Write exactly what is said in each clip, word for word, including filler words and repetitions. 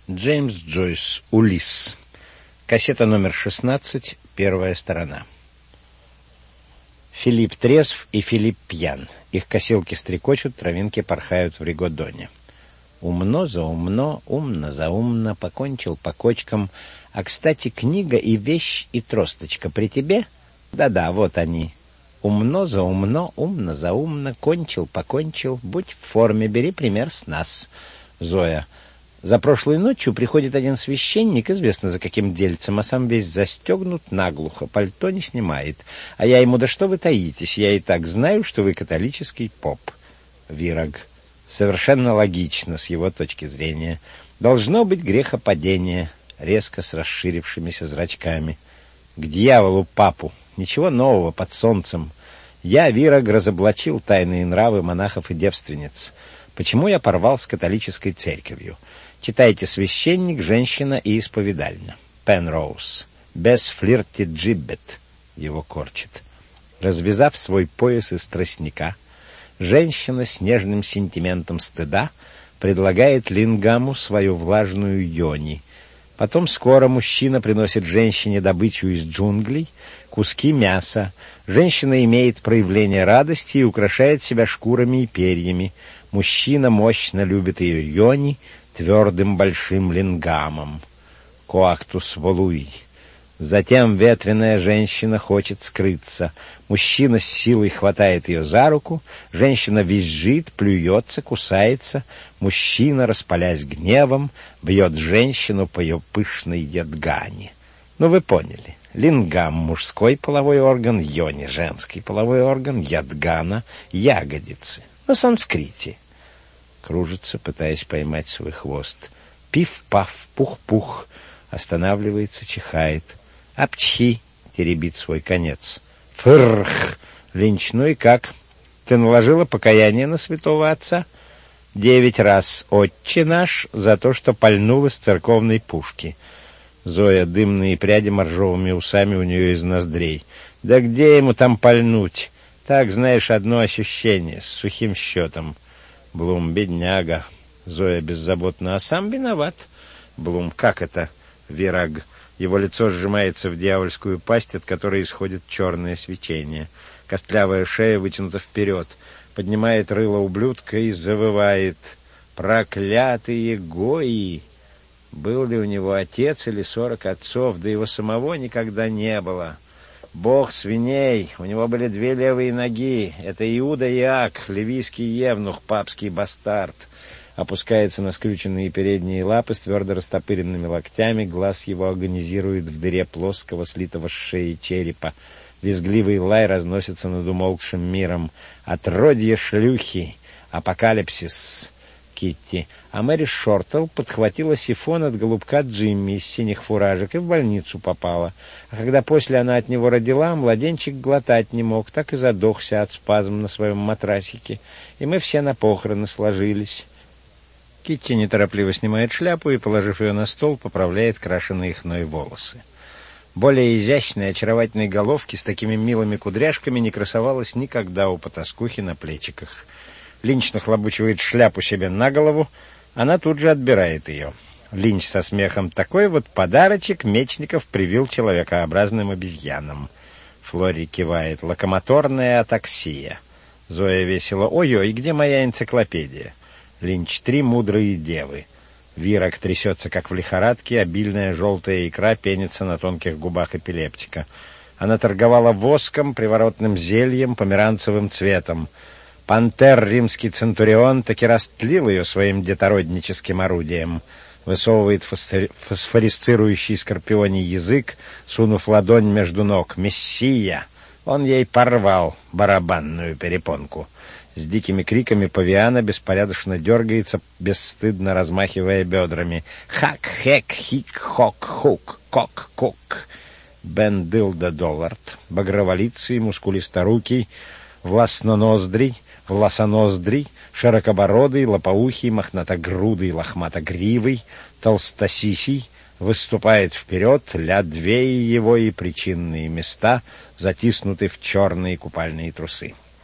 Джеймс Джойс. Улисс. Кассета номер шестнадцать, первая сторона. Филипп трезв и Филипп пьян. Их косилки стрекочут, травинки порхают в ригодоне. Умно за умно, умно за умно, покончил по кочкам. А, кстати, книга и вещь и тросточка при тебе? Да-да, вот они. Умно за умно, умно за умно, кончил, покончил. Будь в форме, бери пример с нас. Зоя. За прошлой ночью приходит один священник, известно за каким дельцем, а сам весь застегнут наглухо, пальто не снимает. А я ему: да что вы таитесь, я и так знаю, что вы католический поп. Вираг. Совершенно логично с его точки зрения. Должно быть грехопадение, резко с расширившимися зрачками. К дьяволу папу, ничего нового под солнцем. Я, Вираг, разоблачил тайные нравы монахов и девственниц. Почему я порвал с католической церковью? Читайте «Священник, женщина и исповедальня». Пенроуз. Без флирти джиббет. Его корчит. Развязав свой пояс из тростника, женщина с нежным сентиментом стыда предлагает Лингаму свою влажную йони. Потом скоро мужчина приносит женщине добычу из джунглей, куски мяса. Женщина имеет проявление радости и украшает себя шкурами и перьями. Мужчина мощно любит ее йони твердым большим лингамом. Коактус волуи. Затем ветреная женщина хочет скрыться. Мужчина с силой хватает ее за руку. Женщина визжит, плюется, кусается. Мужчина, распалясь гневом, бьет женщину по ее пышной ядгане. Ну, вы поняли. Лингам — мужской половой орган, йони — женский половой орган, ядгана — ягодицы. На санскрите. Кружится, пытаясь поймать свой хвост. Пиф-паф, пух-пух. Останавливается, чихает. Апчхи, теребит свой конец. Фырх, Линч, ну и как? Ты наложила покаяние на святого отца? Девять раз отче наш за то, что пальнул из церковной пушки. Зоя, дымные пряди моржовыми усами у нее из ноздрей. Да где ему там пальнуть? Так, знаешь, одно ощущение, с сухим счетом. Блум, бедняга. Зоя беззаботно, а сам виноват. Блум, как это? Вираг. Его лицо сжимается в дьявольскую пасть, от которой исходит черное свечение. Костлявая шея вытянута вперед. Поднимает рыло ублюдка и завывает: «Проклятые гои!» Был ли у него отец или сорок отцов, да его самого никогда не было. Бог свиней, у него были две левые ноги. Это Иуда Иак, ливийский евнух, папский бастард. Опускается на скрюченные передние лапы с твердо растопыренными локтями, глаз его агонизирует в дыре плоского, слитого с шеи черепа. Визгливый лай разносится над умолкшим миром. Отродье шлюхи! Апокалипсис! Китти. А Мэри Шортл подхватила сифон от голубка Джимми из синих фуражек и в больницу попала. А когда после она от него родила, младенчик глотать не мог, так и задохся от спазм на своем матрасике. И мы все на похороны сложились. Китти неторопливо снимает шляпу и, положив ее на стол, поправляет крашеные хной волосы. Более изящной, очаровательной головки с такими милыми кудряшками не красовалась никогда у потаскухи на плечиках. Линч нахлобучивает шляпу себе на голову, она тут же отбирает ее. Линч со смехом: такой вот подарочек Мечников привил человекообразным обезьянам. Флори кивает: локомоторная атаксия. Зоя весело: ой-ой, где моя энциклопедия? Линч: три мудрые девы. Вираг трясется, как в лихорадке, обильная желтая икра пенится на тонких губах эпилептика. Она торговала воском, приворотным зельем, померанцевым цветом. Пантер, римский центурион, таки растлил ее своим детородническим орудием. Высовывает фосфорисцирующий скорпионий язык, сунув ладонь между ног. Мессия! Он ей порвал барабанную перепонку. С дикими криками павиана беспорядочно дергается, бесстыдно размахивая бедрами. Хак, хек, хик, хок, хук, кок, кук. Бен Дилда Доллард, багроволицый, мускулисторукий, властноноздрий, власоноздрий, широкобородый, лопоухий, мохнатогрудый, лохматогривый, толстосисий, выступает вперед, лядвеи его и причинные места затиснуты в черные купальные трусы.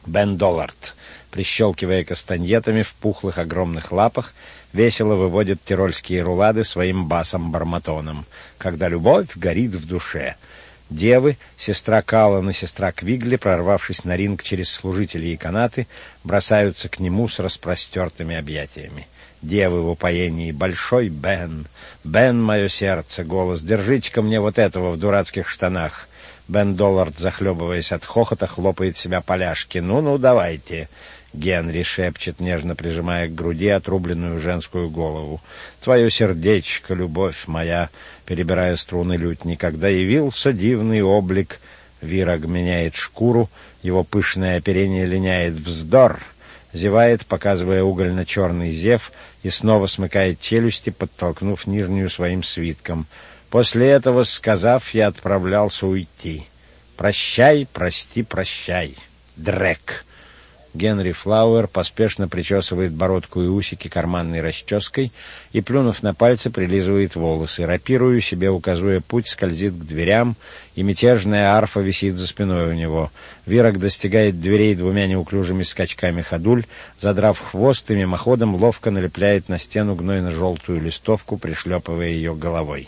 Бен Доллард, прищелкивая кастаньетами в пухлых огромных лапах, весело выводит тирольские рулады своим басом-барматоном, когда любовь горит в душе. Девы, сестра Каллан и сестра Квигли, прорвавшись на ринг через служителей и канаты, бросаются к нему с распростертыми объятиями. Девы в упоении: «Большой Бен! Бен, мое сердце!» Голос: «Держите-ка мне вот этого в дурацких штанах!» Бен Доллард, захлебываясь от хохота, хлопает себя по ляжке. «Ну-ну, давайте!» Генри шепчет, нежно прижимая к груди отрубленную женскую голову. «Твое сердечко, любовь моя!» Перебирая струны лютни, когда явился дивный облик. Вираг меняет шкуру, его пышное оперение линяет. «Вздор!» Зевает, показывая угольно-черный зев, и снова смыкает челюсти, подтолкнув нижнюю своим свитком. После этого, сказав, я отправлялся уйти. «Прощай, прости, прощай, Дрек!» Генри Флауэр поспешно причесывает бородку и усики карманной расческой и, плюнув на пальцы, прилизывает волосы. Рапирую себе, указывая путь, скользит к дверям, и мятежная арфа висит за спиной у него. Вираг достигает дверей двумя неуклюжими скачками ходуль, задрав хвост и мимоходом ловко налепляет на стену гнойно-желтую листовку, пришлепывая ее головой.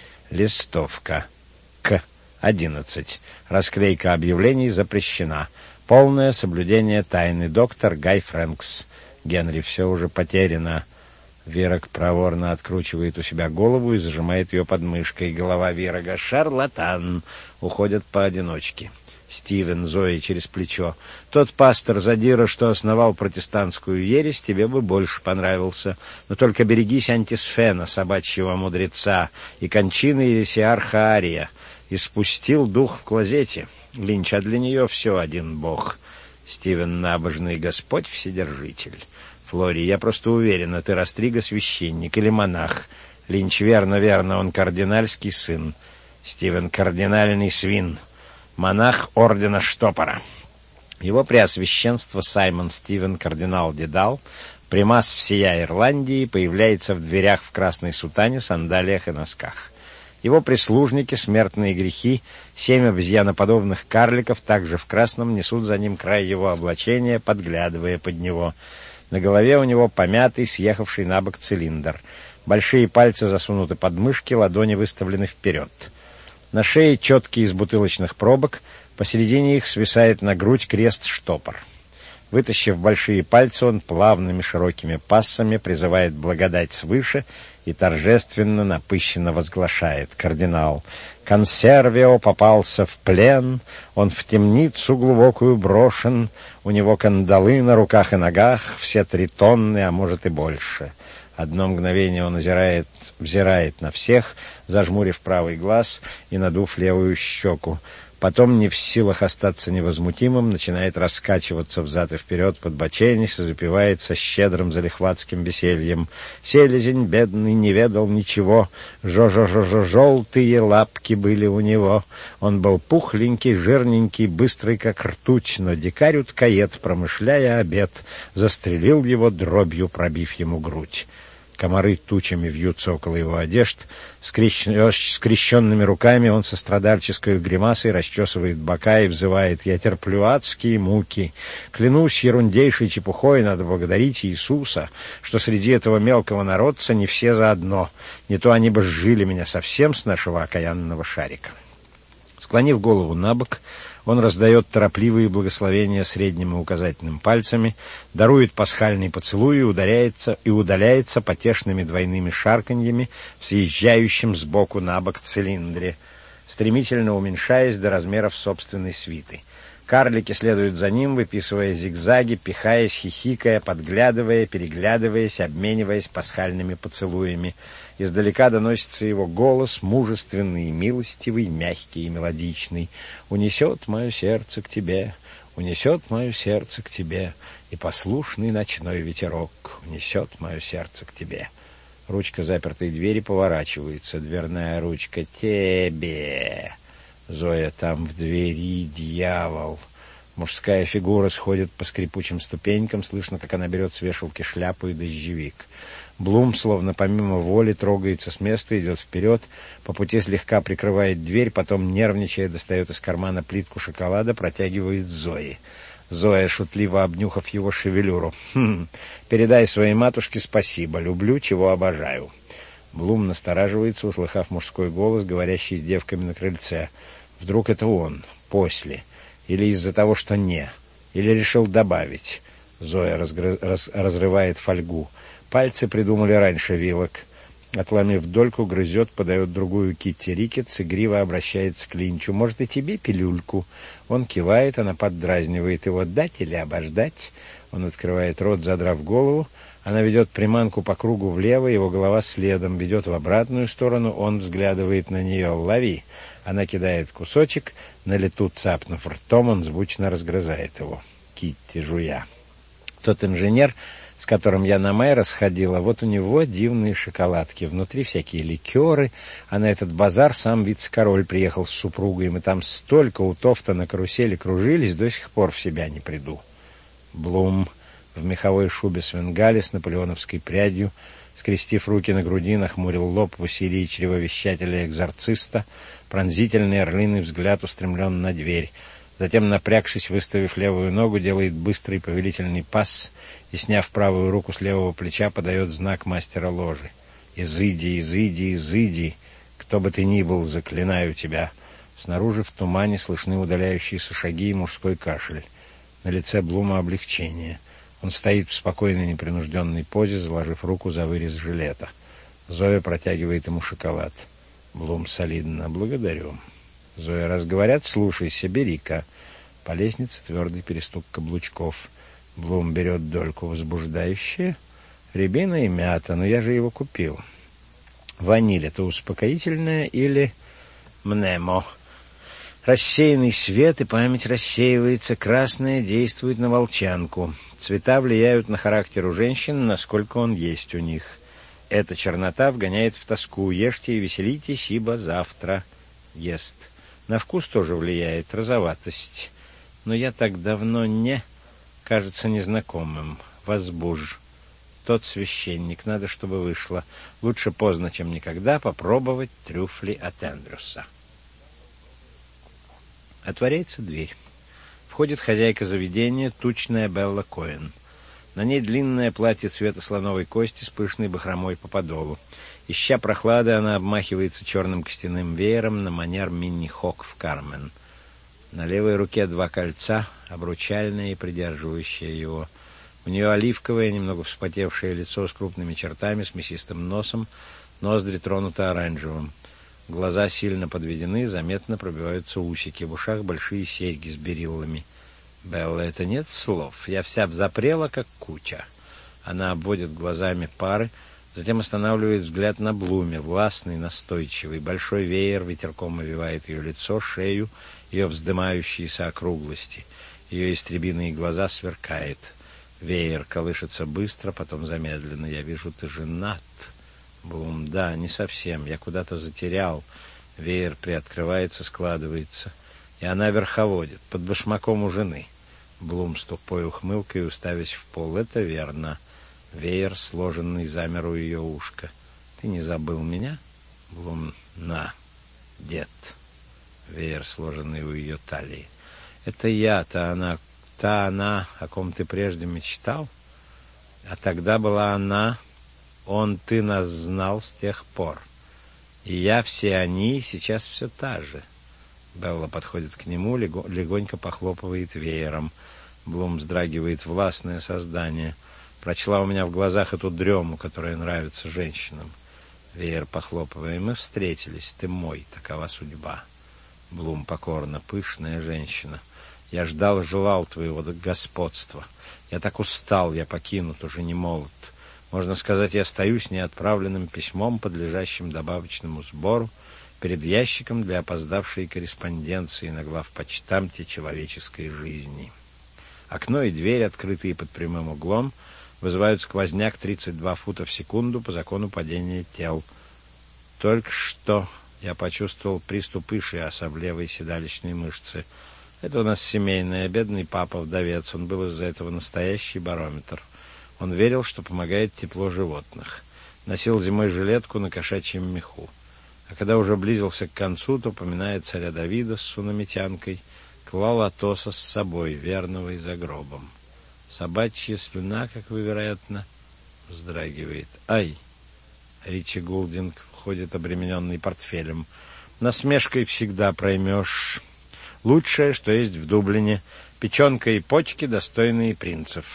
Листовка. К. одиннадцать. Расклейка объявлений запрещена. Полное соблюдение тайны. Доктор Гай Фрэнкс. Генри: все уже потеряно. Вираг проворно откручивает у себя голову и зажимает ее под мышкой. Голова Вирага: шарлатан. Уходят поодиночке. Стивен Зои через плечо: тот пастор-задира, что основал протестантскую ересь, тебе бы больше понравился. Но только берегись антисфена, собачьего мудреца, и кончины Елисиарха Ария. И спустил дух в клозете. Линч: а для нее все один бог. Стивен: набожный Господь Вседержитель. Флори: я просто уверена, ты Растрига священник или монах. Линч: верно, верно, он кардинальский сын. Стивен: кардинальный свин. Монах ордена Штопора. Его преосвященство Саймон Стивен, кардинал Дедал, примас всея Ирландии, появляется в дверях в красной сутане, сандалиях и носках. Его прислужники, смертные грехи, семь обезьяноподобных карликов, также в красном, несут за ним край его облачения, подглядывая под него. На голове у него помятый, съехавший на бок цилиндр. Большие пальцы засунуты под мышки, ладони выставлены вперед. На шее четкие из бутылочных пробок, посередине их свисает на грудь крест-штопор. Вытащив большие пальцы, он плавными широкими пассами призывает благодать свыше и торжественно напыщенно возглашает: кардинал Консервио попался в плен, он в темницу глубокую брошен, у него кандалы на руках и ногах, все три тонны, а может и больше. Одно мгновение он озирает, взирает на всех, зажмурив правый глаз и надув левую щеку. Потом, не в силах остаться невозмутимым, начинает раскачиваться взад и вперед, подбоченясь, и запивается щедрым залихватским весельем. Селезень бедный не ведал ничего, жо-жо-жо-жо-желтые лапки были у него. Он был пухленький, жирненький, быстрый, как ртуть, но дикарь-уткоед, промышляя обед, застрелил его дробью, пробив ему грудь. Комары тучами вьются около его одежд. Скрещенными руками он со страдальческой гримасой расчесывает бока и взывает: «Я терплю адские муки. Клянусь ерундейшей чепухой, надо благодарить Иисуса, что среди этого мелкого народца не все заодно. Не то они бы сжили меня совсем с нашего окаянного шарика». Склонив голову набок, он раздает торопливые благословения средним и указательным пальцами, дарует пасхальный поцелуй и ударяется и удаляется потешными двойными шарканьями в съезжающем сбоку на бок цилиндре, стремительно уменьшаясь до размеров собственной свиты. Карлики следуют за ним, выписывая зигзаги, пихаясь, хихикая, подглядывая, переглядываясь, обмениваясь пасхальными поцелуями. Издалека доносится его голос, мужественный и милостивый, мягкий и мелодичный. «Унесет мое сердце к тебе, унесет мое сердце к тебе, и послушный ночной ветерок унесет мое сердце к тебе». Ручка запертой двери поворачивается. Дверная ручка. «Тебе!» Зоя: там в двери дьявол. Мужская фигура сходит по скрипучим ступенькам, слышно, как она берет с вешалки шляпу и дождевик. Блум, словно помимо воли, трогается с места, идет вперед, по пути слегка прикрывает дверь, потом, нервничая, достает из кармана плитку шоколада, протягивает Зое. Зоя, шутливо обнюхав его шевелюру. «Хм, передай своей матушке спасибо. Люблю, чего обожаю». Блум настораживается, услыхав мужской голос, говорящий с девками на крыльце. Вдруг это он, после, или из-за того, что не, или решил добавить. Зоя разгрыз... раз... разрывает фольгу. Пальцы придумали раньше вилок. Отломив дольку, грызет, подает другую Китти Рикетс, игриво обращается к Линчу. «Может, и тебе пилюльку?» Он кивает, она поддразнивает его. «Дать или обождать?» Он открывает рот, задрав голову. Она ведет приманку по кругу влево, его голова следом, ведет в обратную сторону, он взглядывает на нее. «Лови!» Она кидает кусочек, на лету цапнув ртом, он звучно разгрызает его. Китти, жуя. «Тот инженер, с которым я на Майрос ходила, вот у него дивные шоколадки, внутри всякие ликеры, а на этот базар сам вице-король приехал с супругой, и мы там столько у Тофта на карусели кружились, до сих пор в себя не приду». Блум в меховой шубе с венгале с наполеоновской прядью, скрестив руки на груди, нахмурил лоб в усилии чревовещателя-экзорциста, пронзительный орлиный взгляд устремлен на дверь. Затем, напрягшись, выставив левую ногу, делает быстрый повелительный пас и, сняв правую руку с левого плеча, подает знак мастера ложи. «Изыди, изыди, изыди! Кто бы ты ни был, заклинаю тебя!» Снаружи в тумане слышны удаляющиеся шаги и мужской кашель. На лице Блума облегчение. Он стоит в спокойной непринужденной позе, заложив руку за вырез жилета. Зоя протягивает ему шоколад. Блум солидно: «Благодарю». Зоя: «Раз говорят, слушайся, бери-ка». По лестнице твердый перестук каблучков. Блум берет дольку. «Возбуждающее? Рябина и мята, но я же его купил». «Ваниль — это успокоительное или мнемо?» Рассеянный свет, и память рассеивается. Красное действует на волчанку. Цвета влияют на характер у женщин, насколько он есть у них. Эта чернота вгоняет в тоску. Ешьте и веселитесь, ибо завтра ест. На вкус тоже влияет розоватость. Но я так давно не... кажется незнакомым. Возбуж. Тот священник. Надо, чтобы вышло. Лучше поздно, чем никогда, попробовать трюфли от Эндрюса. Отворяется дверь. Входит хозяйка заведения, тучная Белла Коэн. На ней длинное платье цвета слоновой кости с пышной бахромой по подолу. Ища прохлады, она обмахивается черным костяным веером на манер Минни-Хок в «Кармен». На левой руке два кольца, обручальное и придерживающее его. У нее оливковое, немного вспотевшее лицо с крупными чертами, с мясистым носом, ноздри тронуты оранжевым. Глаза сильно подведены, заметно пробиваются усики, в ушах большие серьги с бериллами. «Белла, это нет слов. Я вся взапрела, как куча». Она обводит глазами пары, затем останавливает взгляд на Блуме, властный, настойчивый. Большой веер ветерком овивает ее лицо, шею, ее вздымающиеся округлости. Ее истребиные глаза сверкает. Веер колышется быстро, потом замедленно. «Я вижу, ты женат». Блум: «Да, не совсем. Я куда-то затерял». Веер приоткрывается, складывается. И она верховодит, под башмаком у жены. Блум с тупой ухмылкой, уставясь в пол: «Это верно». Веер, сложенный, замер у ее ушка. «Ты не забыл меня?» Блум: «На, дед». Веер, сложенный у ее талии. «Это я, та она, та она, о ком ты прежде мечтал? А тогда была она, он, ты нас знал с тех пор. И я, все они, сейчас все та же». Белла подходит к нему, легонько похлопывает веером. Блум вздрагивает: «Властное создание. Прочла у меня в глазах эту дрему, которая нравится женщинам». Веер, похлопывая: «Мы встретились. Ты мой. Такова судьба». Блум покорно: «Пышная женщина. Я ждал и желал твоего господства. Я так устал, я покинут, уже не молод. Можно сказать, я стою с неотправленным письмом, подлежащим добавочному сбору, перед ящиком для опоздавшей корреспонденции на главпочтамте человеческой жизни. Окно и дверь, открытые под прямым углом, вызывают сквозняк тридцать два фута в секунду по закону падения тел. Только что я почувствовал приступ ишиаса в левой седалищной мышце. Это у нас семейное, бедный папа вдовец, он был из-за этого настоящий барометр. Он верил, что помогает тепло животных. Носил зимой жилетку на кошачьем меху. А когда уже близился к концу, то поминает царя Давида с сунамитянкой, клал Атоса с собой, верного и за гробом. Собачья слюна, как вы, вероятно, вздрагивает. Ай! Ричи Гулдинг входит обремененный портфелем. Насмешкой всегда проймешь. Лучшее, что есть в Дублине. Печенка и почки, достойные принцев.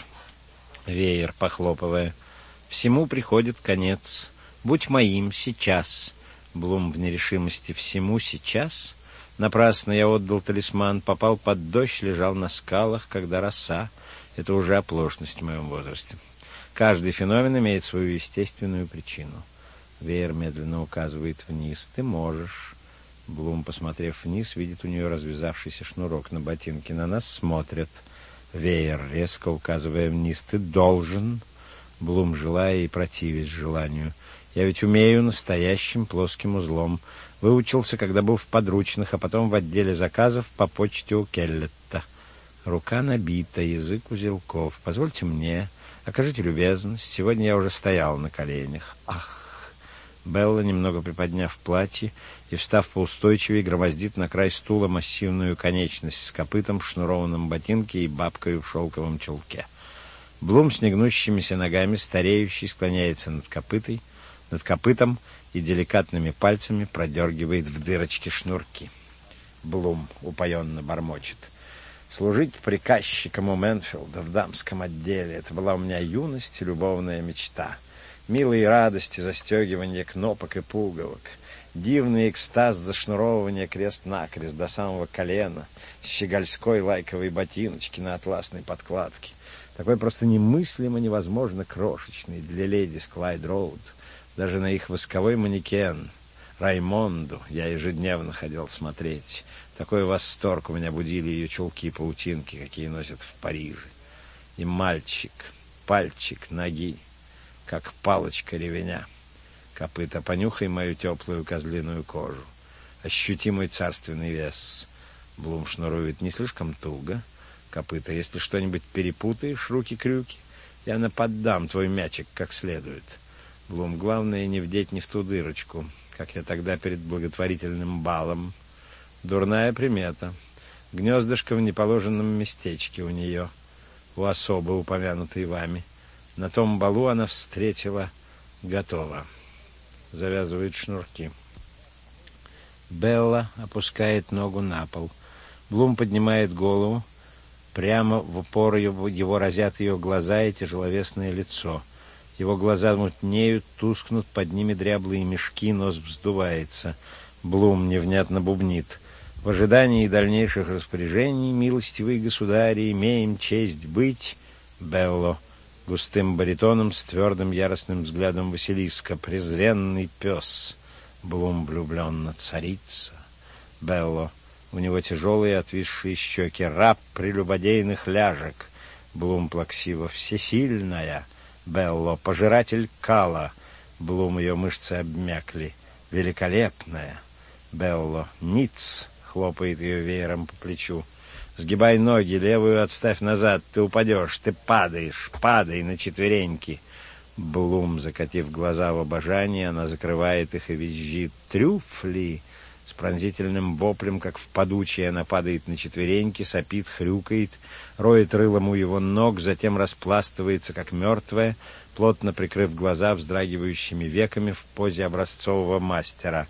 Веер, похлопывая. Всему приходит конец. Будь моим сейчас. Блум в нерешимости. Всему сейчас? Напрасно я отдал талисман, попал под дождь, лежал на скалах, когда роса. Это уже оплошность в моем возрасте. Каждый феномен имеет свою естественную причину. Веер медленно указывает вниз. Ты можешь. Блум, посмотрев вниз, видит у нее развязавшийся шнурок на ботинке. На нас смотрят. Веер, резко указывая вниз. Ты должен. Блум, желая и противясь желанию. Я ведь умею настоящим плоским узлом. Выучился, когда был в подручных, а потом в отделе заказов по почте у Келлетта. Рука набита, язык узелков. Позвольте мне, окажите любезность. Сегодня я уже стоял на коленях. Ах! Белла, немного приподняв платье и, встав поустойчивее, громоздит на край стула массивную конечность с копытом в шнурованном ботинке и бабкой в шелковом чулке. Блум с негнущимися ногами, стареющий, склоняется над копытой, над копытом и деликатными пальцами продергивает в дырочки шнурки. Блум упоенно бормочет. Служить приказчиком у Мэнфилда в дамском отделе — это была у меня юность и любовная мечта. Милые радости застегивания кнопок и пуговок, дивный экстаз зашнуровывания крест-накрест до самого колена, щегольской лайковой ботиночки на атласной подкладке. Такой просто немыслимо невозможно крошечный для леди с Клайд-Роуд. Даже на их восковой манекен Раймонду я ежедневно ходил смотреть. Такой восторг у меня будили ее чулки-паутинки, какие носят в Париже. И мальчик, пальчик ноги, как палочка ревеня. Копыта, понюхай мою теплую козлиную кожу. Ощути мой царственный вес. Блум шнурует не слишком туго. Копыта, если что-нибудь перепутаешь, руки-крюки, я наподдам твой мячик как следует. Блум, главное не вдеть не в ту дырочку, как я тогда перед благотворительным балом. Дурная примета. Гнездышко в неположенном местечке у нее, у особы, упомянутой вами. На том балу она встретила готово. Завязывает шнурки. Белла опускает ногу на пол. Блум поднимает голову. Прямо в упор его, его разят ее глаза и тяжеловесное лицо. Его глаза мутнеют, тускнут, под ними дряблые мешки, нос вздувается. Блум невнятно бубнит. В ожидании дальнейших распоряжений, милостивый государь, имеем честь быть... Белло густым баритоном с твердым яростным взглядом Василиска. Презренный пес. Блум влюбленно царица. Белло. У него тяжелые отвисшие щеки. Раб прелюбодейных ляжек. Блум плаксиво. Всесильная. Белло. Пожиратель кала. Блум, ее мышцы обмякли. Великолепная. Белло. Ниц. Хлопает ее веером по плечу. Сгибай ноги, левую отставь назад, ты упадешь, ты падаешь, падай на четвереньки. Блум, закатив глаза в обожании, она закрывает их и визжит. Трюфли! С пронзительным воплем, как в падучей, она падает на четвереньки, сопит, хрюкает, роет рылом у его ног, затем распластывается, как мертвая, плотно прикрыв глаза вздрагивающими веками в позе образцового мастера.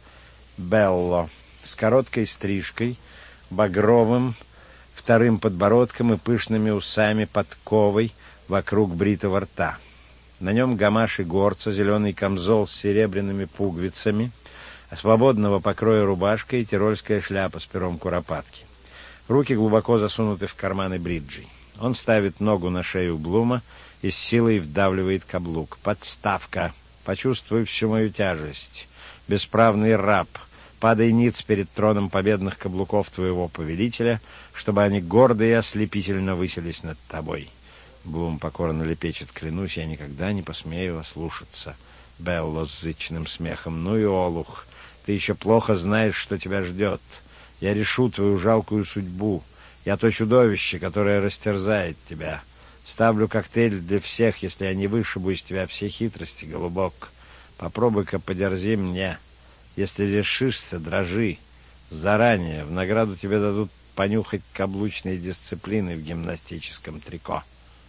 Белло. С короткой стрижкой, багровым, вторым подбородком и пышными усами подковой вокруг бритого рта. На нем гамаш и горца, зеленый камзол с серебряными пуговицами, а свободного покроя рубашка и тирольская шляпа с пером куропатки. Руки глубоко засунуты в карманы бриджей. Он ставит ногу на шею Блума и с силой вдавливает каблук. Подставка. Почувствуй всю мою тяжесть. Бесправный раб. Падай ниц перед троном победных каблуков твоего повелителя, чтобы они гордо и ослепительно высились над тобой. Блум покорно лепечет. Клянусь, я никогда не посмею ослушаться. Белло с зычным смехом. Ну и олух, ты еще плохо знаешь, что тебя ждет. Я решу твою жалкую судьбу. Я то чудовище, которое растерзает тебя. Ставлю коктейль для всех, если я не вышибу из тебя все хитрости, голубок. Попробуй-ка подерзи мне. Если решишься, дрожи. Заранее в награду тебе дадут понюхать каблучной дисциплины в гимнастическом трико.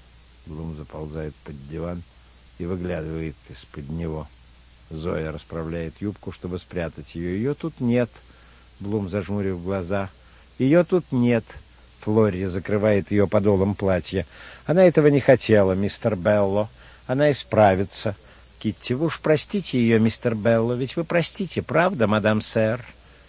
Блум заползает под диван и выглядывает из-под него. Зоя расправляет юбку, чтобы спрятать ее. Ее тут нет. Блум, зажмурив глаза. Ее тут нет. Флори закрывает ее подолом платья. Она этого не хотела, мистер Белло. Она исправится. Китти, вы уж простите ее, мистер Белло, ведь вы простите, правда, мадам сэр?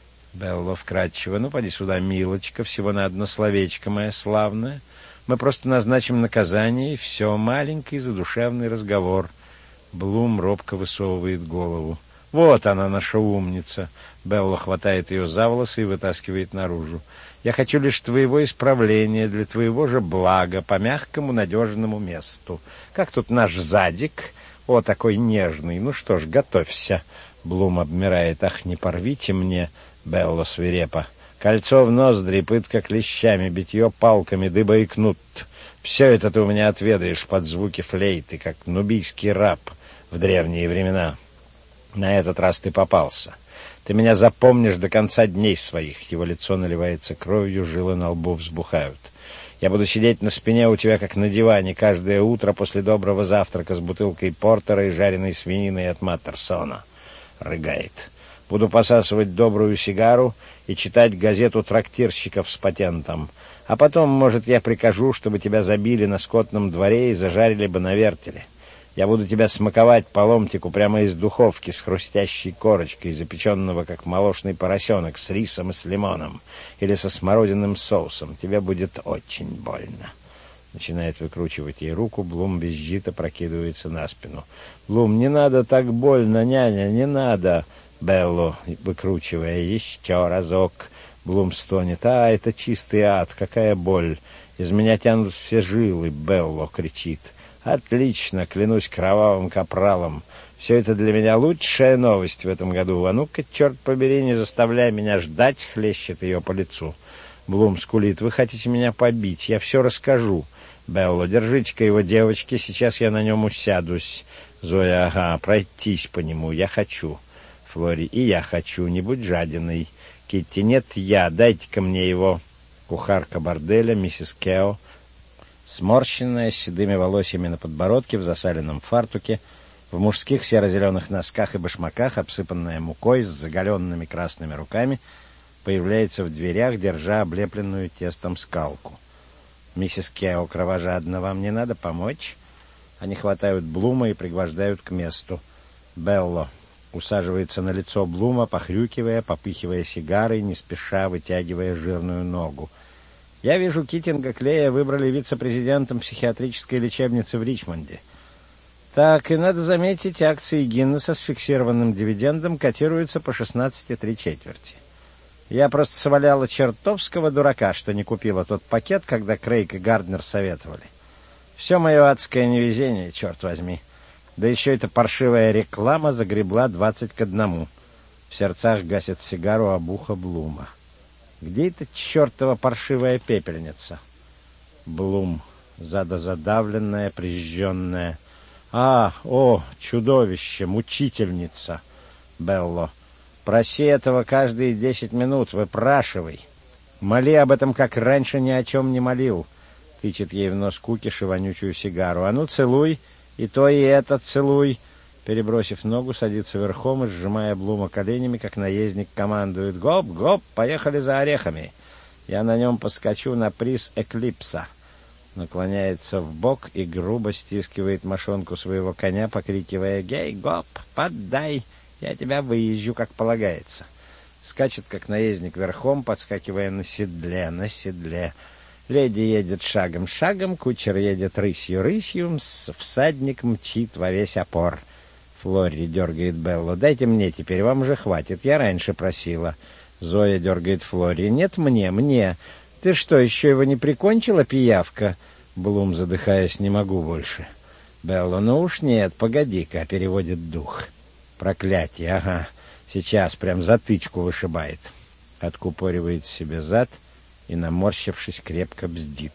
Белло вкратчиво. Ну, поди сюда, милочка, всего на одно словечко, моя славная. Мы просто назначим наказание, и все, маленький задушевный разговор. Блум робко высовывает голову. Вот она, наша умница. Белло хватает ее за волосы и вытаскивает наружу. Я хочу лишь твоего исправления, для твоего же блага, по мягкому, надежному месту. Как тут наш задик? О, такой нежный. Ну что ж, готовься. Блум обмирает. Ах, не порвите мне. Белло свирепо. Кольцо в ноздри, пытка клещами, битье палками, дыба и кнут. Все это ты у меня отведаешь под звуки флейты, как нубийский раб в древние времена. На этот раз ты попался. Ты меня запомнишь до конца дней своих. Его лицо наливается кровью, жилы на лбу взбухают. Я буду сидеть на спине у тебя, как на диване, каждое утро после доброго завтрака с бутылкой портера и жареной свининой от Маттерсона. Рыгает. Буду посасывать добрую сигару и читать газету трактирщиков с патентом. А потом, может, я прикажу, чтобы тебя забили на скотном дворе и зажарили бы на вертеле. Я буду тебя смаковать по ломтику прямо из духовки с хрустящей корочкой, запеченного, как молочный поросенок, с рисом и с лимоном, или со смородиным соусом. Тебе будет очень больно. Начинает выкручивать ей руку. Блум визжит, опрокидывается на спину. «Блум, не надо так больно, няня, не надо!» Белло, выкручивая еще разок. Блум стонет. «А, это чистый ад, какая боль! Из меня тянут все жилы!» Белло кричит. «Отлично, клянусь кровавым капралом. Все это для меня лучшая новость в этом году. А ну-ка, черт побери, не заставляй меня ждать!» Хлещет ее по лицу. Блум скулит. «Вы хотите меня побить? Я все расскажу!» Белло, держите-ка его, девочки, сейчас я на нем усядусь. Зоя, ага, пройтись по нему, я хочу. Флори, и я хочу, не будь жадиной. Китти, нет, я, дайте-ка мне его. Кухарка борделя, миссис Кео, сморщенная, с седыми волосьями на подбородке, в засаленном фартуке, в мужских серо-зеленых носках и башмаках, обсыпанная мукой, с заголенными красными руками, появляется в дверях, держа облепленную тестом скалку. «Миссис Кео, кровожадно, вам не надо помочь?» Они хватают Блума и пригвождают к месту. Белло усаживается на лицо Блума, похрюкивая, попыхивая сигарой, не спеша вытягивая жирную ногу. «Я вижу, Китинга Клея выбрали вице-президентом психиатрической лечебницы в Ричмонде. Так, и надо заметить, акции Гиннесса с фиксированным дивидендом котируются по шестнадцать и три четверти. Я просто сваляла чертовского дурака, что не купила тот пакет, когда Крейг и Гарднер советовали. Все мое адское невезение, черт возьми. Да еще эта паршивая реклама загребла двадцать к одному. В сердцах гасит сигару об ухо Блума. Где эта чертова паршивая пепельница? Блум, задозадавленная, прижженная. А, о, чудовище, мучительница. Белло. Проси этого каждые десять минут, выпрашивай. Моли об этом, как раньше ни о чем не молил. Тычет ей в нос Кукиш и вонючую сигару. А ну, целуй, и то, и это целуй. Перебросив ногу, садится верхом и, сжимая Блума коленями, как наездник, командует. Гоп, гоп, поехали за орехами. Я на нем поскочу на приз Эклипса. Наклоняется в бок и грубо стискивает мошонку своего коня, покрикивая: «Гей, гоп, поддай! Я тебя выезжу, как полагается». Скачет, как наездник, верхом, подскакивая на седле, на седле. Леди едет шагом-шагом, кучер едет рысью-рысью, всадник мчит во весь опор. Флори дергает Беллу. «Дайте мне теперь, вам же хватит, я раньше просила». Зоя дергает Флори. «Нет, мне, мне. Ты что, еще его не прикончила, пиявка?» Блум, задыхаясь: «Не могу больше». Белла: «Ну уж нет, погоди-ка», переводит дух. «Проклятие, ага, сейчас прям затычку вышибает». Откупоривает себе зад и, наморщившись, крепко бздит.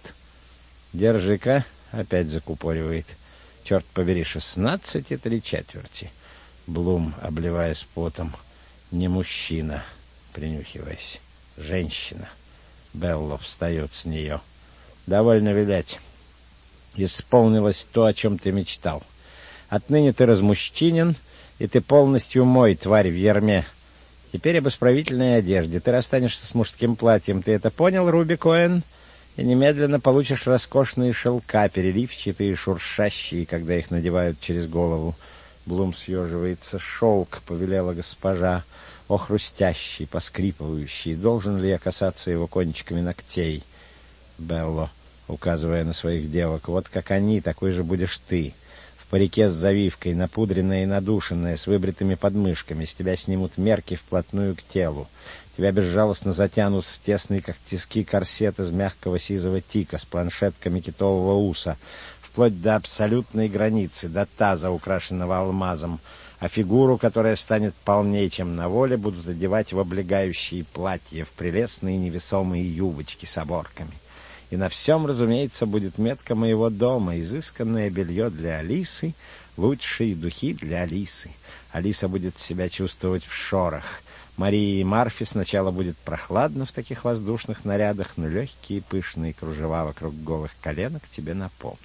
«Держи-ка», опять закупоривает. «Черт побери, шестнадцать и три четверти». Блум, обливаясь потом: «Не мужчина», принюхиваясь. «Женщина». Белло встает с нее. «Довольно вилять. Исполнилось то, о чем ты мечтал. Отныне ты размужчинен, и ты полностью мой, тварь в ярме. Теперь об исправительной одежде. Ты расстанешься с мужским платьем. Ты это понял, Руби Коэн? И немедленно получишь роскошные шелка, переливчатые и шуршащие, когда их надевают через голову». Блум съеживается. «Шелк», — повелела госпожа, — «о, хрустящий, поскрипывающий. Должен ли я касаться его кончиками ногтей?» Белло, указывая на своих девок: «Вот как они, такой же будешь ты. В парике с завивкой, напудренная и надушенная, с выбритыми подмышками. С тебя снимут мерки вплотную к телу. Тебя безжалостно затянут в тесный, как тиски, корсет из мягкого сизого тика с планшетками китового уса, вплоть до абсолютной границы, до таза, украшенного алмазом, а фигуру, которая станет полнее, чем на воле, будут одевать в облегающие платья, в прелестные невесомые юбочки с оборками. И на всем, разумеется, будет метка моего дома, изысканное белье для Алисы, лучшие духи для Алисы. Алиса будет себя чувствовать в шорах. Марии и Марфе сначала будет прохладно в таких воздушных нарядах, но легкие пышные кружева вокруг голых коленок тебе напомнят».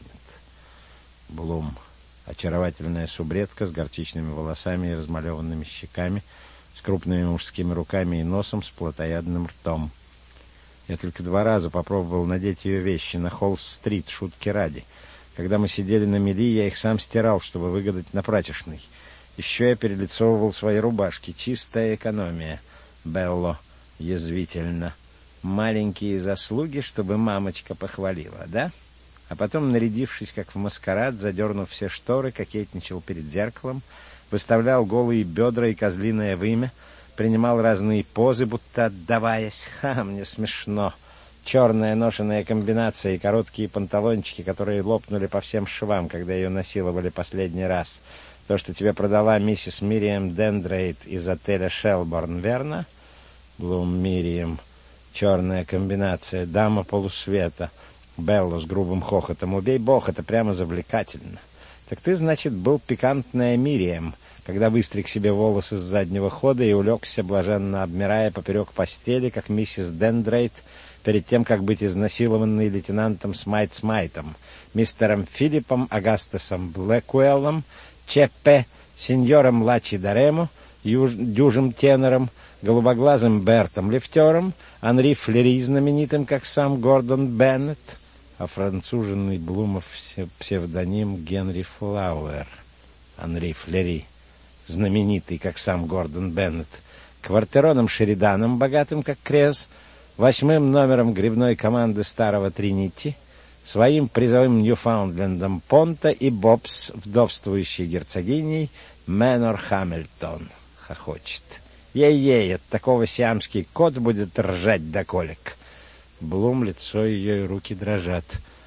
Блум, очаровательная субредка с горчичными волосами и размалеванными щеками, с крупными мужскими руками и носом, с плотоядным ртом. Я только два раза попробовал надеть ее вещи на Холл-стрит, шутки ради. Когда мы сидели на мели, я их сам стирал, чтобы выгадать на прачечной. Еще я перелицовывал свои рубашки. Чистая экономия. Белло язвительно. Маленькие заслуги, чтобы мамочка похвалила, да? А потом, нарядившись как в маскарад, задернув все шторы, кокетничал перед зеркалом, выставлял голые бедра и козлиное вымя, принимал разные позы, будто отдаваясь. Ха, мне смешно. Черная ношеная комбинация и короткие панталончики, которые лопнули по всем швам, когда ее насиловали последний раз. То, что тебе продала миссис Мириам Дендрейд из отеля «Шелборн», верно? Блум, Мириам. Черная комбинация. Дама полусвета. Белло с грубым хохотом. Убей бог, это прямо завлекательно. Так ты, значит, был пикантная Мириам, когда выстриг себе волосы с заднего хода и улегся, блаженно обмирая поперек постели, как миссис Дендрейд, перед тем, как быть изнасилованной лейтенантом Смайт-Смайтом, мистером Филиппом Агастесом Блэкуэллом, Чеппе, сеньором Лачи Даремо, дюжим тенором, голубоглазым Бертом Лифтером, Анри Флери, знаменитым, как сам Гордон Беннет, а француженный Блумов псевдоним Генри Флауэр. Анри Флери, знаменитый, как сам Гордон Беннет, квартироном Шериданом, богатым, как Крез, восьмым номером гребной команды старого Тринити, своим призовым Ньюфаундлендом Понта и Бобс, вдовствующей герцогиней Мэнор Хамильтон. Хохочет. Ей-ей, от такого сиамский кот будет ржать до колик. Блум, лицо ее и руки дрожат.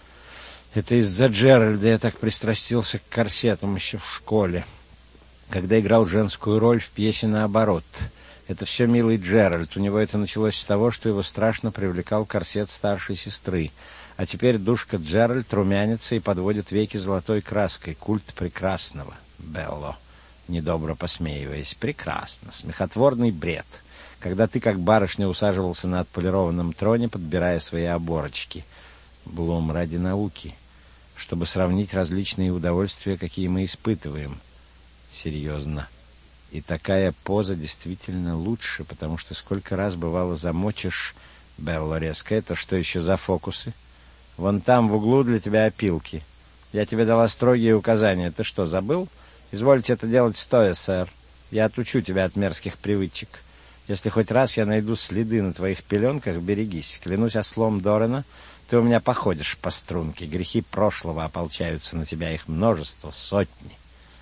Это из-за Джеральда я так пристрастился к корсетам еще в школе, когда играл женскую роль в пьесе «Наоборот». Это все милый Джеральд. У него это началось с того, что его страшно привлекал корсет старшей сестры. А теперь душка Джеральд румянится и подводит веки золотой краской. Культ прекрасного. Белло, недобро посмеиваясь. Прекрасно. Смехотворный бред. Когда ты, как барышня, усаживался на отполированном троне, подбирая свои оборочки. Блум, ради науки. Чтобы сравнить различные удовольствия, какие мы испытываем. Серьезно. И такая поза действительно лучше, потому что сколько раз, бывало, замочишь... Белло резко. Это что еще за фокусы? Вон там в углу для тебя опилки. Я тебе дала строгие указания. Ты что, забыл? Извольте это делать стоя, сэр. Я отучу тебя от мерзких привычек. Если хоть раз я найду следы на твоих пеленках, берегись. Клянусь ослом Дорена, ты у меня походишь по струнке. Грехи прошлого ополчаются на тебя, их множество, сотни.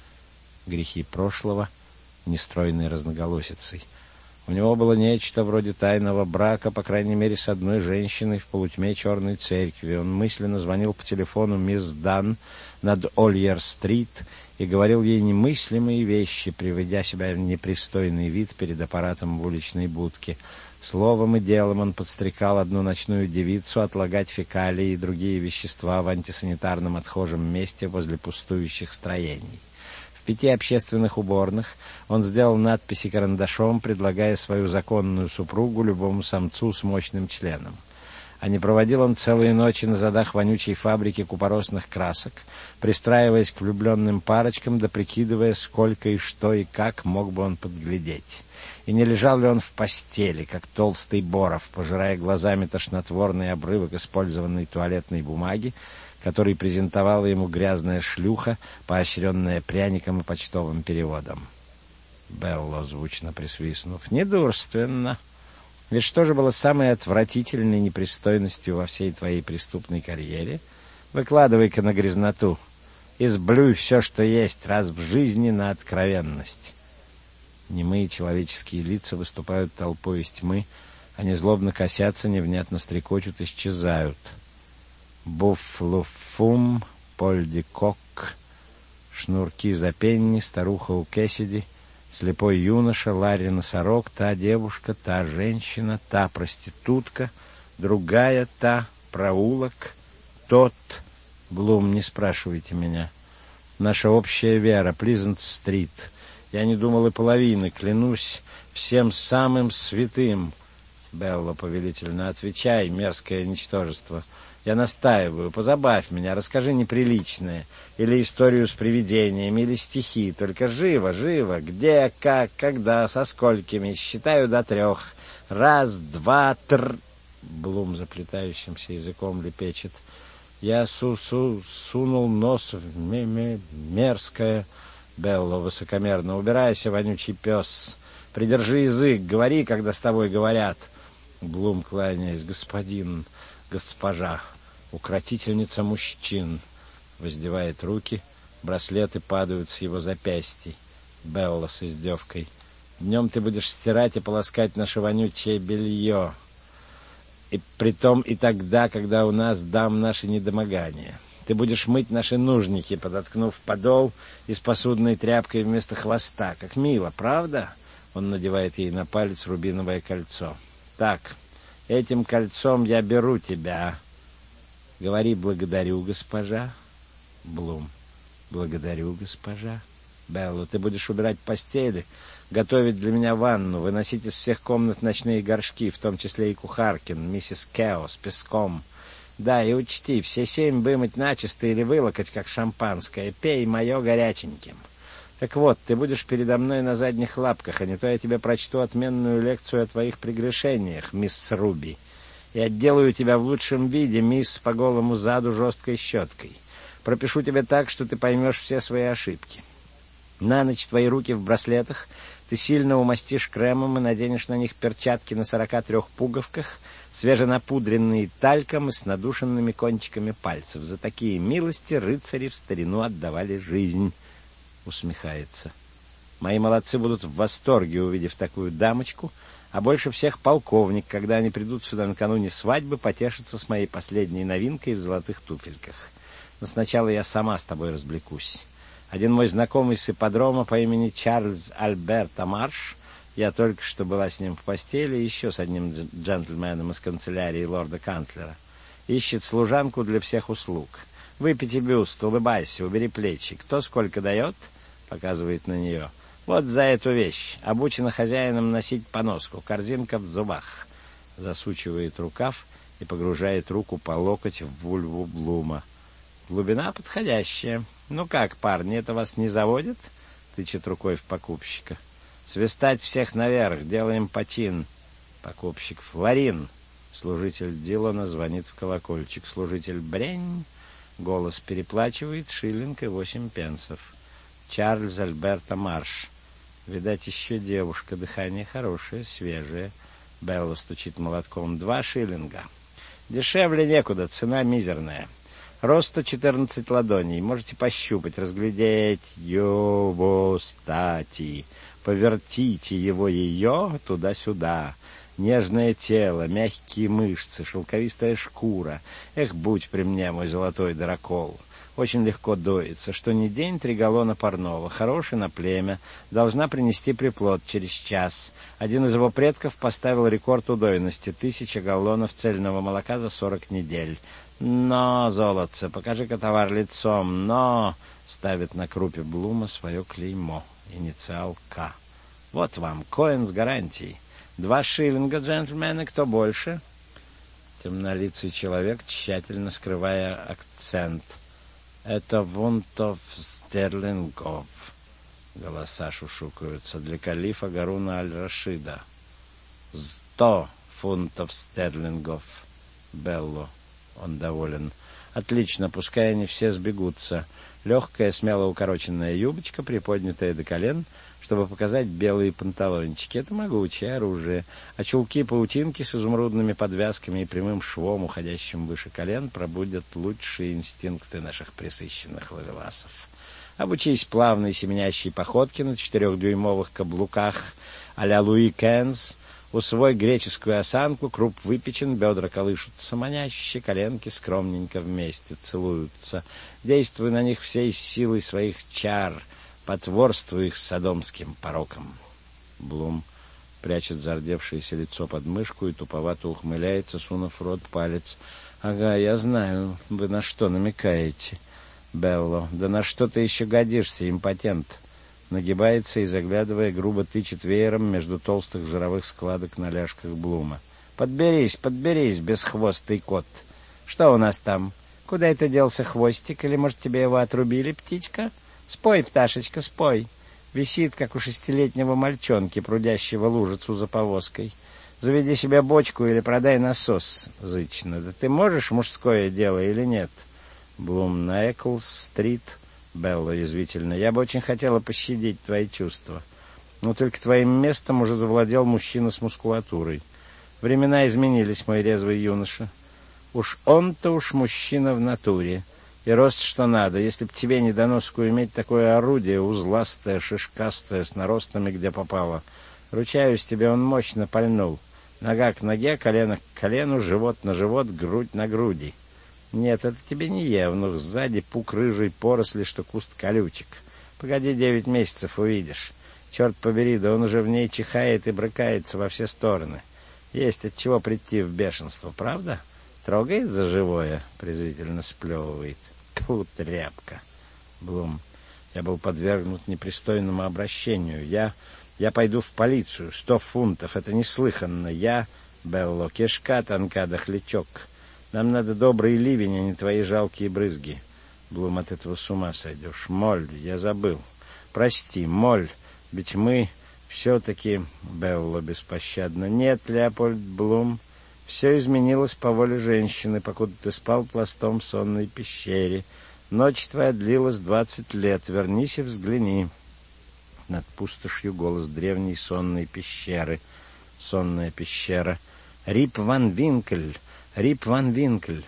Грехи прошлого, нестройной разноголосицей. У него было нечто вроде тайного брака, по крайней мере, с одной женщиной в полутьме черной церкви. Он мысленно звонил по телефону мисс Дан над Ольер-стрит и говорил ей немыслимые вещи, приведя себя в непристойный вид перед аппаратом в уличной будке. Словом и делом он подстрекал одну ночную девицу отлагать фекалии и другие вещества в антисанитарном отхожем месте возле пустующих строений. В пяти общественных уборных он сделал надписи карандашом, предлагая свою законную супругу любому самцу с мощным членом. А не проводил он целые ночи на задах вонючей фабрики купоросных красок, пристраиваясь к влюбленным парочкам, да прикидывая, сколько и что и как мог бы он подглядеть. И не лежал ли он в постели, как толстый Боров, пожирая глазами тошнотворный обрывок использованной туалетной бумаги, который презентовала ему грязная шлюха, поощренная пряником и почтовым переводом. Белло, звучно присвистнув: «Недурственно. Ведь что же было самой отвратительной непристойностью во всей твоей преступной карьере? Выкладывай-ка на грязноту. Изблюй все, что есть, раз в жизни на откровенность». Немые человеческие лица выступают толпой из тьмы, они злобно косятся, невнятно стрекочут, исчезают. Буфлуфум, Польдикок, шнурки за пенни, старуха у Кэссиди, слепой юноша, Ларри Носорог, та девушка, та женщина, та проститутка, другая та, проулок, тот... Блум, не спрашивайте меня. Наша общая вера, Плизант-стрит. Я не думал и половины, клянусь всем самым святым. Белла повелительно: отвечай, мерзкое ничтожество. Я настаиваю, позабавь меня, расскажи неприличное, или историю с привидениями, или стихи, только живо, живо, где, как, когда, со сколькими, считаю до трех. Раз, два, тр... Блум заплетающимся языком лепечет: я су-су сунул нос в ме-ме мерзкое. Белла высокомерно: убирайся, вонючий пес, придержи язык, говори, когда с тобой говорят. Блум, кланяясь: господин, госпожа, укротительница мужчин. Воздевает руки, браслеты падают с его запястий. Белла с издевкой: днем ты будешь стирать и полоскать наше вонючее белье. И притом и тогда, когда у нас дам наши недомогания. Ты будешь мыть наши нужники, подоткнув подол и с посудной тряпкой вместо хвоста. Как мило, правда? Он надевает ей на палец рубиновое кольцо. Так, этим кольцом я беру тебя. Говори: благодарю, госпожа. Блум: благодарю, госпожа. Белла: ты будешь убирать постели, готовить для меня ванну, выносить из всех комнат ночные горшки, в том числе и кухаркин, миссис Кео, с песком. Да, и учти, все семь вымыть начисто или вылокать, как шампанское. Пей мое горяченьким. Так вот, ты будешь передо мной на задних лапках, а не то я тебе прочту отменную лекцию о твоих прегрешениях, мисс Руби, и отделаю тебя в лучшем виде, мисс, по голому заду жесткой щеткой. Пропишу тебе так, что ты поймешь все свои ошибки. На ночь твои руки в браслетах ты сильно умастишь кремом и наденешь на них перчатки на сорока трех пуговках, свеженапудренные тальком и с надушенными кончиками пальцев. За такие милости рыцари в старину отдавали жизнь. Усмехается. Мои молодцы будут в восторге, увидев такую дамочку, а больше всех полковник, когда они придут сюда накануне свадьбы, потешиться с моей последней новинкой в золотых туфельках. Но сначала я сама с тобой развлекусь. Один мой знакомый с ипподрома по имени Чарльз Альберто Марш, я только что была с ним в постели, еще с одним джентльменом из канцелярии лорда-канцлера, ищет служанку для всех услуг. Выпейте бюст, улыбайся, убери плечи. Кто сколько дает? Показывает на нее. Вот за эту вещь. Обучена хозяином носить поноску. Корзинка в зубах. Засучивает рукав и погружает руку по локоть в вульву Блума. Глубина подходящая. Ну как, парни, это вас не заводит? Тычет рукой в покупщика. Свистать всех наверх, делаем почин. Покупщик: флорин. Служитель Дилана звонит в колокольчик. Служитель: брень. Голос переплачивает: шиллинг и восемь пенсов. Чарльз Альберто Марш. Видать, еще девушка, дыхание хорошее, свежее. Белла стучит молотком: два шиллинга. Дешевле некуда, цена мизерная. Роста четырнадцать ладоней. Можете пощупать, разглядеть его стати. Повертите его ее туда-сюда. Нежное тело, мягкие мышцы, шелковистая шкура. Эх, будь при мне, мой золотой дракол. Очень легко доится. Что ни день, три галлона парного. Хороший на племя. Должна принести приплод через час. Один из его предков поставил рекорд удойности. Тысяча галлонов цельного молока за сорок недель. Но, золотце, покажи-ка товар лицом. Но, ставит на крупе Блума свое клеймо. Инициал К. Вот вам, коин с гарантией. Два шиллинга, джентльмены, кто больше? Темнолицый человек, тщательно скрывая акцент. «Это фунтов стерлингов». Голоса шушукаются. «Для калифа Гаруна аль-Рашида». «Сто фунтов стерлингов». Белло. Он доволен. «Отлично, пускай они все сбегутся». Легкая, смело укороченная юбочка, приподнятая до колен, чтобы показать белые панталончики. Это могучее оружие. А чулки-паутинки с изумрудными подвязками и прямым швом, уходящим выше колен, пробудят лучшие инстинкты наших пресыщенных ловеласов. Обучись плавной семенящей походке на четырехдюймовых каблуках а-ля Луи Кенз. Усвой греческую осанку, круп выпечен, бедра колышутся маняще, коленки скромненько вместе целуются. Действуй на них всей силой своих чар, потворствуй их содомским порокам. Блум прячет зардевшееся лицо под мышку и туповато ухмыляется, сунув в рот палец. «Ага, я знаю, вы на что намекаете». Белло. «Да на что ты еще годишься, импотент?» Нагибается и, заглядывая, грубо тычет веером между толстых жировых складок на ляжках Блума. «Подберись, подберись, бесхвостый кот. Что у нас там? Куда это делся хвостик? Или, может, тебе его отрубили, птичка? Спой, пташечка, спой. Висит, как у шестилетнего мальчонки, прудящего лужицу за повозкой. Заведи себе бочку или продай насос, зычно. Да ты можешь мужское дело или нет?» Блум на Эклс-стрит. Белла язвительно. «Я бы очень хотела пощадить твои чувства. Но только твоим местом уже завладел мужчина с мускулатурой. Времена изменились, мой резвый юноша. Уж он-то уж мужчина в натуре. И рост что надо. Если б тебе недоноску иметь такое орудие, узластое, шишкастое, с наростами где попало. Ручаюсь тебе, он мощно пальнул. Нога к ноге, колено к колену, живот на живот, грудь на груди. Нет, это тебе не евнух. Сзади пук рыжей поросли, что куст колючек. Погоди девять месяцев, увидишь. Черт побери, да он уже в ней чихает и брыкается во все стороны. Есть от чего прийти в бешенство, правда? Трогает за живое, презрительно сплевывает. Тьфу, тряпка. Блум. Я был подвергнут непристойному обращению. Я... Я пойду в полицию. Сто фунтов. Это неслыханно. Я... Белло. Кишка тонка, дохлячок. Нам надо добрый ливень, а не твои жалкие брызги. Блум, от этого с ума сойдешь. Моль, я забыл. Прости, Моль, ведь мы все-таки... Белло беспощадно. Нет, Леопольд Блум, все изменилось по воле женщины, покуда ты спал пластом в сонной пещере. Ночь твоя длилась двадцать лет. Вернись и взгляни. Над пустошью голос древней сонной пещеры. Сонная пещера. Рип ван Винкель. Рип ван Винкель.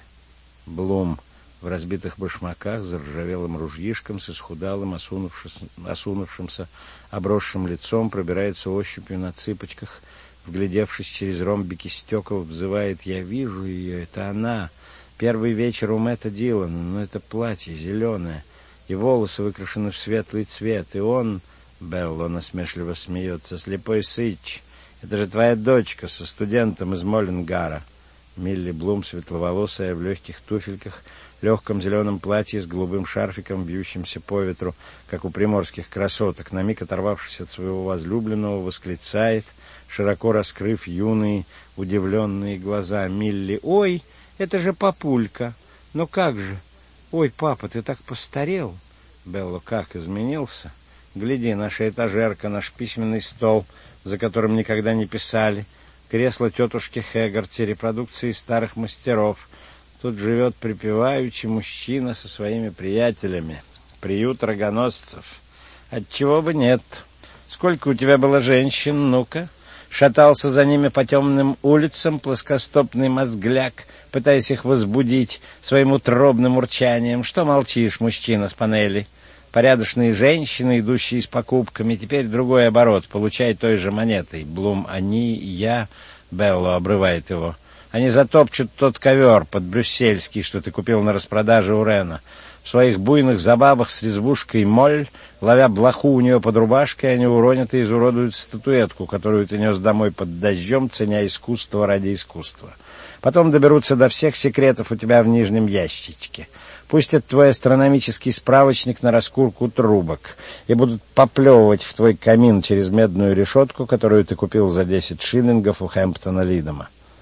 Блум в разбитых башмаках, заржавелым ружьишком, с исхудалым, осунувшимся, осунувшимся, обросшим лицом, пробирается ощупью на цыпочках, вглядевшись через ромбики стекол, взывает: «Я вижу ее, это она. Первый вечер у Мэтта Дилана, но это платье зеленое, и волосы выкрашены в светлый цвет, и он...» Белло насмешливо смеется. «Слепой сыч, это же твоя дочка со студентом из Моллингара». Милли Блум, светловолосая, в легких туфельках, легком зеленом платье с голубым шарфиком, вьющимся по ветру, как у приморских красоток, на миг оторвавшись от своего возлюбленного, восклицает, широко раскрыв юные, удивленные глаза. Милли: «Ой, это же папулька! Ну как же? Ой, папа, ты так постарел!» Белло: «Как изменился? Гляди, наша этажерка, наш письменный стол, за которым никогда не писали, кресло тетушки Хэггарти, репродукции старых мастеров. Тут живет припеваючи мужчина со своими приятелями. Приют рогоносцев. Отчего бы нет? Сколько у тебя было женщин, ну-ка?» Шатался за ними по темным улицам плоскостопный мозгляк, пытаясь их возбудить своим утробным урчанием. «Что молчишь, мужчина с панели? Порядочные женщины, идущие с покупками, теперь другой оборот, получай той же монетой». Блум: «Они, я...» Белло обрывает его. «Они затопчут тот ковер подбрюссельский, что ты купил на распродаже у Рена. В своих буйных забавах с резвушкой Моль, ловя блоху у нее под рубашкой, они уронят и изуродуют статуэтку, которую ты нес домой под дождем, ценя искусство ради искусства. Потом доберутся до всех секретов у тебя в нижнем ящичке. Пустят твой астрономический справочник на раскурку трубок и будут поплевывать в твой камин через медную решетку, которую ты купил за десять шиллингов у Хэмптона Лидома».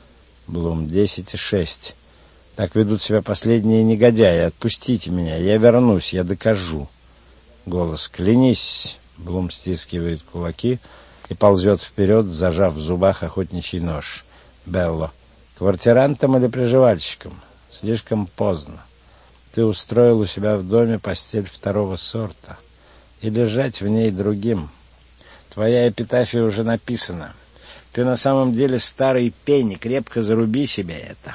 Блум. Десять и шесть. Так ведут себя последние негодяи. Отпустите меня, я вернусь, я докажу. Голос. Клянись. Блум стискивает кулаки и ползет вперед, зажав в зубах охотничий нож. Белло. Квартирантом или приживальщиком? Слишком поздно. Ты устроил у себя в доме постель второго сорта. И лежать в ней другим. Твоя эпитафия уже написана. Ты на самом деле старый пень, крепко заруби себе это.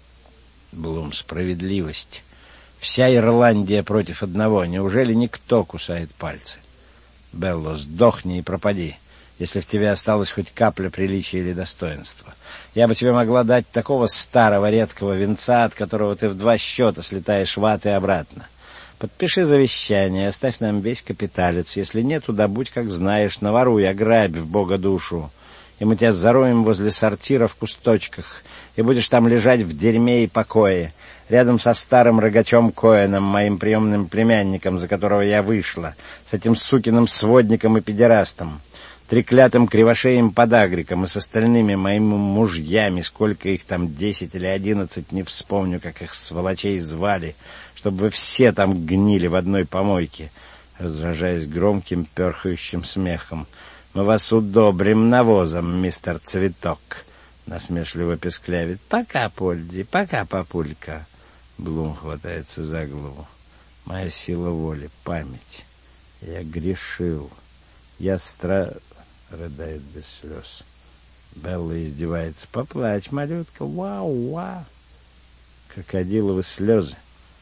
Блум. Справедливость. Вся Ирландия против одного. Неужели никто кусает пальцы? Белло. Сдохни и пропади, если в тебе осталась хоть капля приличия или достоинства. Я бы тебе могла дать такого старого редкого венца, от которого ты в два счета слетаешь в ад и обратно. Подпиши завещание, оставь нам весь капиталец. Если нет, добудь, как знаешь, наворуй, ограбь в Бога душу. И мы тебя зароем возле сортира в кусточках, и будешь там лежать в дерьме и покое, рядом со старым рогачом Коэном, моим приемным племянником, за которого я вышла, с этим сукиным сводником и педерастом, треклятым кривошеем подагриком и с остальными моими мужьями, сколько их там, десять или одиннадцать, не вспомню, как их сволочей звали, чтобы вы все там гнили в одной помойке, раздражаясь громким перхающим смехом. Мы вас удобрим навозом, мистер Цветок, насмешливо песклявит. Пока, Польди, пока, папулька. Блум хватается за голову. Моя сила воли, память. Я грешил. Я стра... Рыдает без слез. Белла издевается. Поплачь, малютка. Вау-ва. Крокодиловы слезы.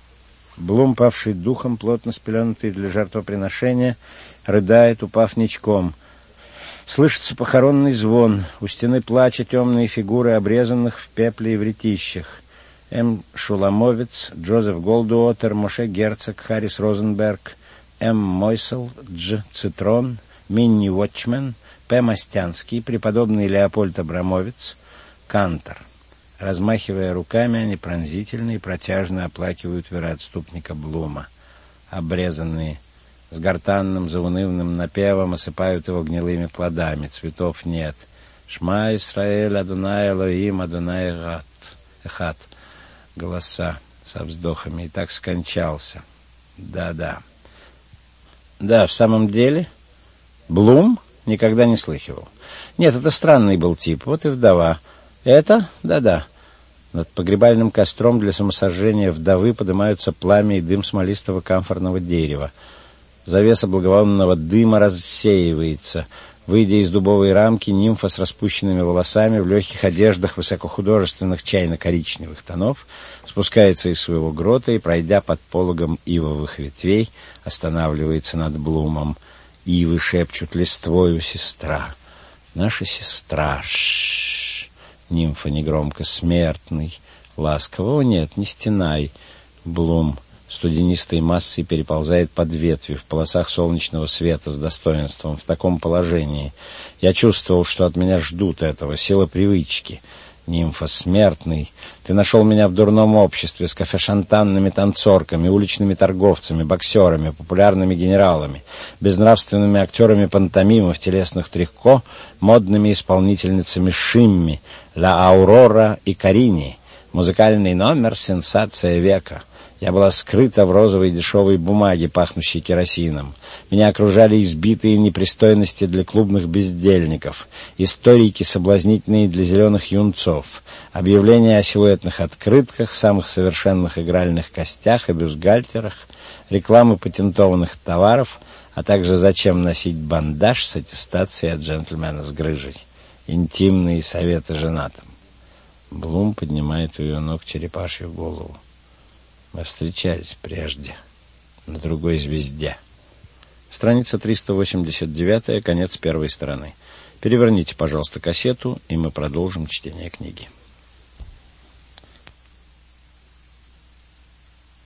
Блум, павший духом, плотно спеленутый для жертвоприношения, рыдает, упав ничком. Слышится похоронный звон. У стены плача темные фигуры обрезанных в пепле и в ретищах. М. Шуламовец, Джозеф Голдуотер, Моше Герцог, Харрис Розенберг, М. Мойсел, Дж. Цитрон, Минни Уотчмен, П. Мостянский, преподобный Леопольд Абрамовец, Кантор. Размахивая руками, они пронзительно и протяжно оплакивают вероотступника Блума. Обрезанные с гортанным заунывным напевом осыпают его гнилыми плодами. Цветов нет. Шма Исраэль, Адонай Элоим, Адонай Эхад. Голоса со вздохами. И так скончался. Да-да. Да, в самом деле, Блум никогда не слыхивал. Нет, это странный был тип. Вот и вдова. Это? Да-да. Над погребальным костром для самосожжения вдовы поднимаются пламя и дым смолистого камфорного дерева. Завеса благовонного дыма рассеивается. Выйдя из дубовой рамки, нимфа с распущенными волосами в легких одеждах высокохудожественных чайно-коричневых тонов спускается из своего грота и, пройдя под пологом ивовых ветвей, останавливается над Блумом. Ивы шепчут листвою: сестра, наша сестра. Ш-ш-ш. Нимфа негромко: смертный. Ласково: нет, не стенай. Блум студенистой массой переползает под ветви в полосах солнечного света с достоинством, в таком положении. Я чувствовал, что от меня ждут этого, сила привычки. Нимфа: смертный, ты нашел меня в дурном обществе, с кафе-шантанными танцорками, уличными торговцами, боксерами, популярными генералами, безнравственными актерами пантомимы в телесных трико, модными исполнительницами Шимми, Ла Аурора и Карини. Музыкальный номер — сенсация века. Я была скрыта в розовой дешевой бумаге, пахнущей керосином. Меня окружали избитые непристойности для клубных бездельников, историки соблазнительные для зеленых юнцов, объявления о силуэтных открытках, самых совершенных игральных костях и бюстгальтерах, рекламы патентованных товаров, а также зачем носить бандаж с аттестацией от джентльмена с грыжей. Интимные советы женатым. Блум поднимает у ее ног черепашью голову. Мы встречались прежде, на другой звезде. Страница триста восемьдесят девять, конец первой стороны. Переверните, пожалуйста, кассету, и мы продолжим чтение книги.